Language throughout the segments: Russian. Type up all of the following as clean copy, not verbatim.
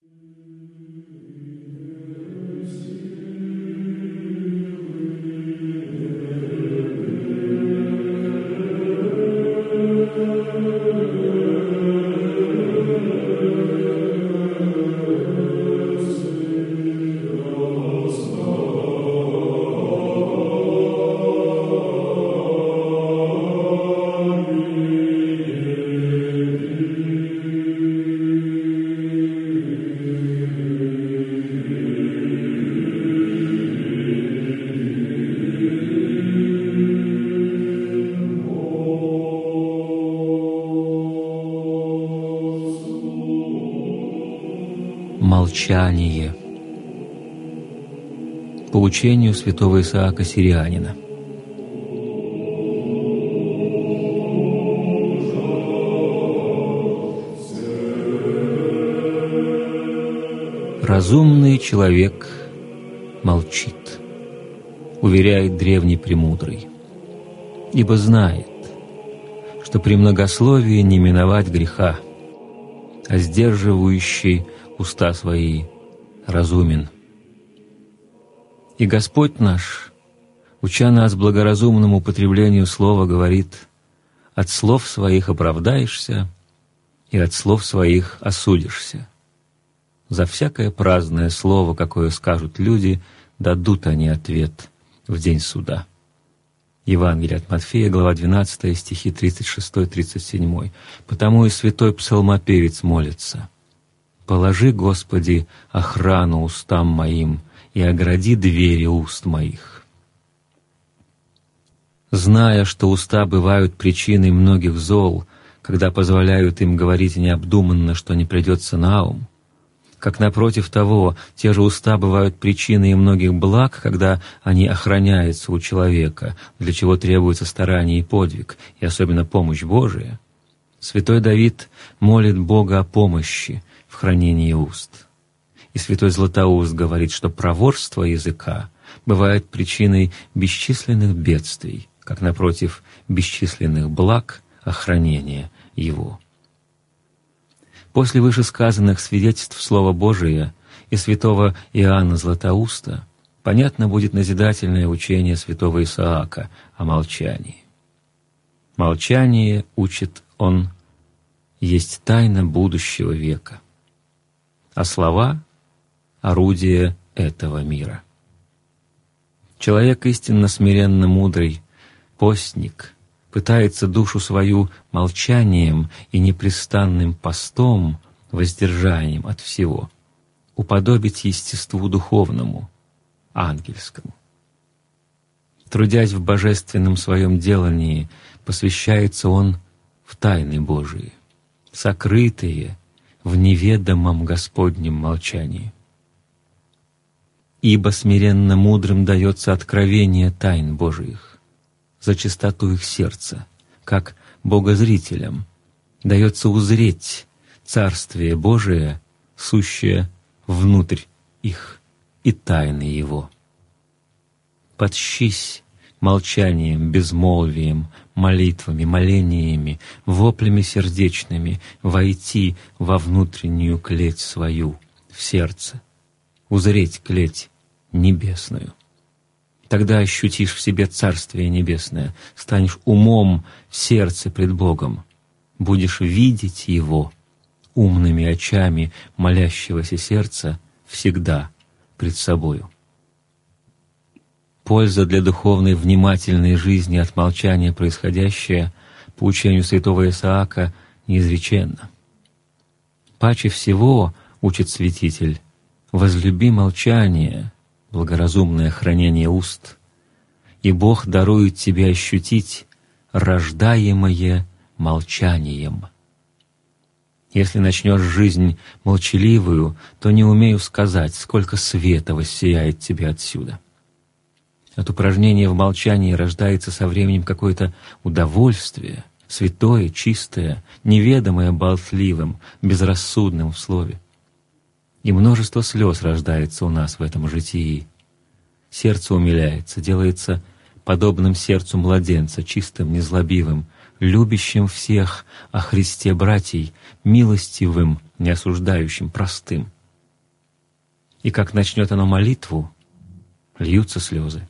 Молчание. По учению святого Исаака Сирианина. Разумный человек молчит, уверяет древний премудрый, ибо знает, что при многословии не миновать греха, а сдерживающий уста свои разумен. И Господь наш, уча нас благоразумному употреблению слова, говорит: «От слов своих оправдаешься, и от слов своих осудишься. За всякое праздное слово, какое скажут люди, дадут они ответ в день суда». Евангелие от Матфея, глава 12, стихи 36-37. Потому и святой псалмопевец молится: «Положи, Господи, охрану устам моим и огради двери уст моих». Зная, что уста бывают причиной многих зол, когда позволяют им говорить необдуманно, что не придется на ум, как, напротив того, те же уста бывают причиной многих благ, когда они охраняются у человека, для чего требуется старание и подвиг, и особенно помощь Божия, святой Давид молит Бога о помощи в хранении уст. И святой Златоуст говорит, что проворство языка бывает причиной бесчисленных бедствий, как, напротив, бесчисленных благ охранения его. После вышесказанных свидетельств Слова Божия и святого Иоанна Златоуста понятно будет назидательное учение святого Исаака о молчании. Молчание, учит он, есть тайна будущего века, а слова — орудие этого мира. Человек истинно смиренно мудрый, постник, пытается душу свою молчанием и непрестанным постом, воздержанием от всего, уподобить естеству духовному, ангельскому. Трудясь в божественном своем делании, посвящается он в тайны Божии, сокрытые в неведомом Господнем молчании. Ибо смиренно мудрым дается откровение тайн Божиих, за чистоту их сердца, как богозрителям дается узреть Царствие Божие, сущее внутрь их, и тайны Его. Подщись молчанием, безмолвием, молитвами, молениями, воплями сердечными войти во внутреннюю клеть свою, в сердце, узреть клеть небесную. Тогда ощутишь в себе Царствие Небесное, станешь умом в сердце пред Богом, будешь видеть Его умными очами молящегося сердца всегда пред собою. Польза для духовной внимательной жизни от молчания происходящее, по учению святого Исаака, неизреченна. Паче всего, учит святитель, возлюби молчание, благоразумное хранение уст, и Бог дарует тебе ощутить рождаемое молчанием. Если начнешь жизнь молчаливую, то не умею сказать, сколько света воссияет тебе отсюда. От упражнения в молчании рождается со временем какое-то удовольствие, святое, чистое, неведомое болтливым, безрассудным в слове. И множество слез рождается у нас в этом житии. Сердце умиляется, делается подобным сердцу младенца, чистым, незлобивым, любящим всех о Христе братьей, милостивым, не осуждающим, простым. и как начнет оно молитву, льются слезы.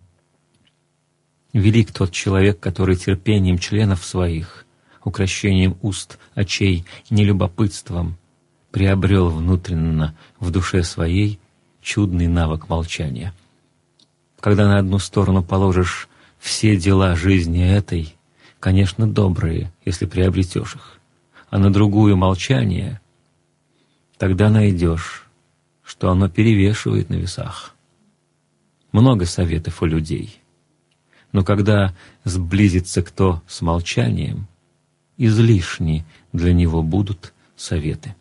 Велик тот человек, который терпением членов своих, укрощением уст, очей, нелюбопытством приобрел внутренно в душе своей чудный навык молчания. Когда на одну сторону положишь все дела жизни этой, конечно, добрые, если приобретешь их, а на другую — молчание, тогда найдешь, что оно перевешивает на весах. Много советов у людей, но когда сблизится кто с молчанием, излишни для него будут советы.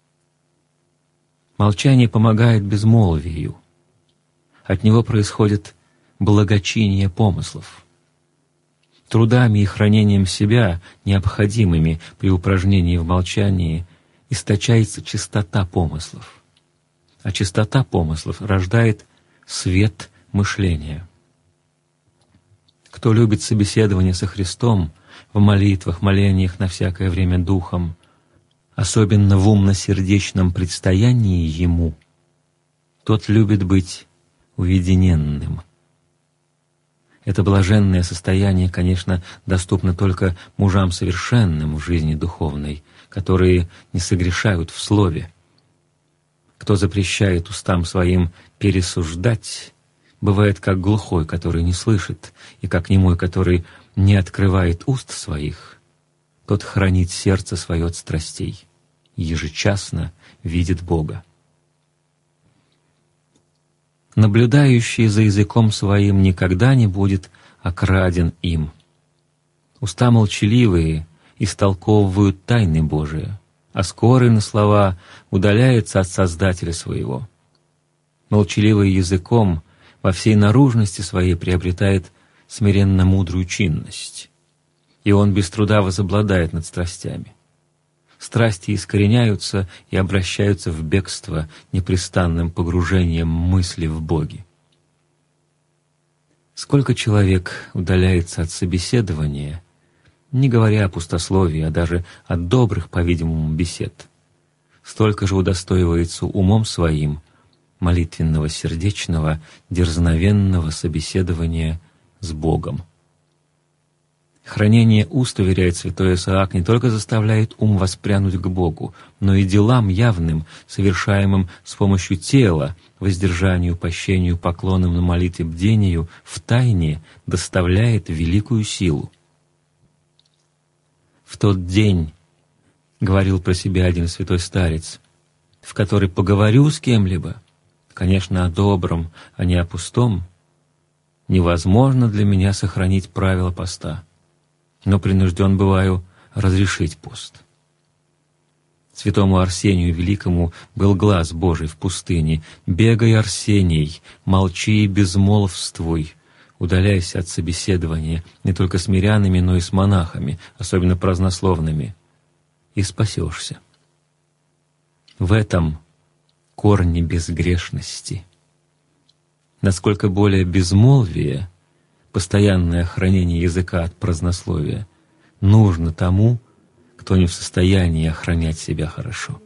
Молчание помогает безмолвию. От него происходит благочиние помыслов. Трудами и хранением себя, необходимыми при упражнении в молчании, источается чистота помыслов. А чистота помыслов рождает свет мышления. Кто любит собеседование со Христом в молитвах, молениях на всякое время Духом, особенно в умно-сердечном предстоянии Ему, тот любит быть уединенным. Это блаженное состояние, конечно, доступно только мужам совершенным в жизни духовной, которые не согрешают в слове. Кто запрещает устам своим пересуждать, бывает как глухой, который не слышит, и как немой, который не открывает уст своих, тот хранит сердце свое от страстей, ежечасно видит Бога. Наблюдающий за языком своим никогда не будет окраден им. Уста молчаливые истолковывают тайны Божии, а скорый на слова удаляется от Создателя своего. Молчаливый языком во всей наружности своей приобретает смиренно мудрую чинность, и он без труда возобладает над страстями. Страсти искореняются и обращаются в бегство непрестанным погружением мысли в Боге. Сколько человек удаляется от собеседования, не говоря о пустословии, а даже от добрых, по-видимому, бесед, столько же удостоивается умом своим молитвенного, сердечного, дерзновенного собеседования с Богом. Хранение уст, уверяет святой Исаак, не только заставляет ум воспрянуть к Богу, но и делам явным, совершаемым с помощью тела, воздержанию, пощению, поклонам на молитве, бдению, в тайне доставляет великую силу. «В тот день, — говорил про себя один святой старец, — в который поговорю с кем-либо, конечно, о добром, а не о пустом, невозможно для меня сохранить правила поста, но принужден бываю разрешить пост». Святому Арсению Великому был глаз Божий в пустыне: «Бегай, Арсений, молчи и безмолвствуй, удаляйся от собеседования не только с мирянами, но и с монахами, особенно празднословными, и спасешься». В этом корни безгрешности. Насколько более безмолвие, постоянное хранение языка от празднословия, нужно тому, кто не в состоянии охранять себя хорошо.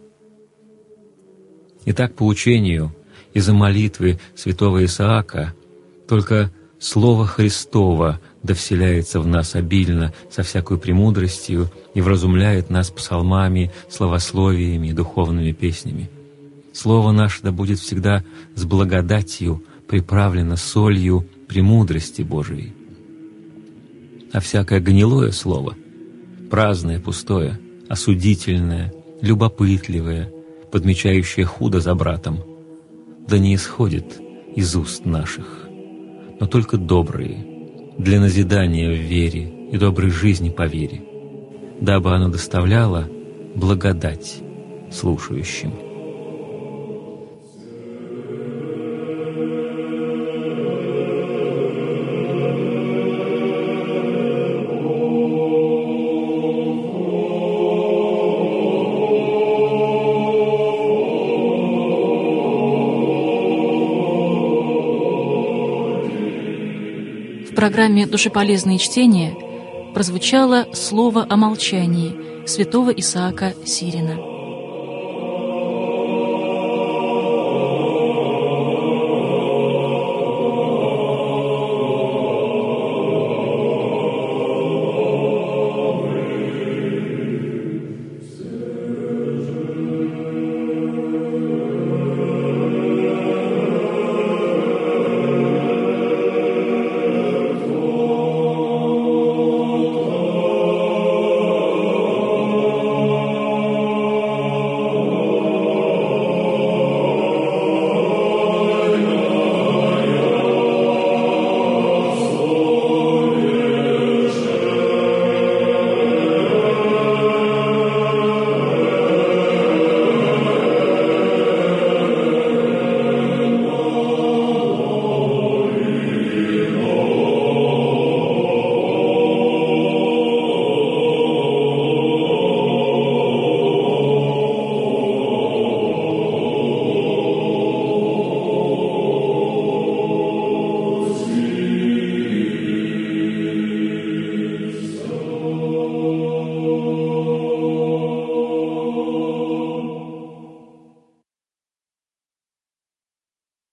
Итак, по учению из-за молитвы святого Исаака только Слово Христово довселяется в нас обильно со всякой премудростью и вразумляет нас псалмами, славословиями и духовными песнями. Слово наше да будет всегда с благодатью приправлено солью премудрости Божией. А всякое гнилое слово, праздное, пустое, осудительное, любопытливое, подмечающее худо за братом, да не исходит из уст наших, но только добрые, для назидания в вере и доброй жизни по вере, дабы оно доставляло благодать слушающим. В программе «Душеполезные чтения» прозвучало слово о молчании святого Исаака Сирина.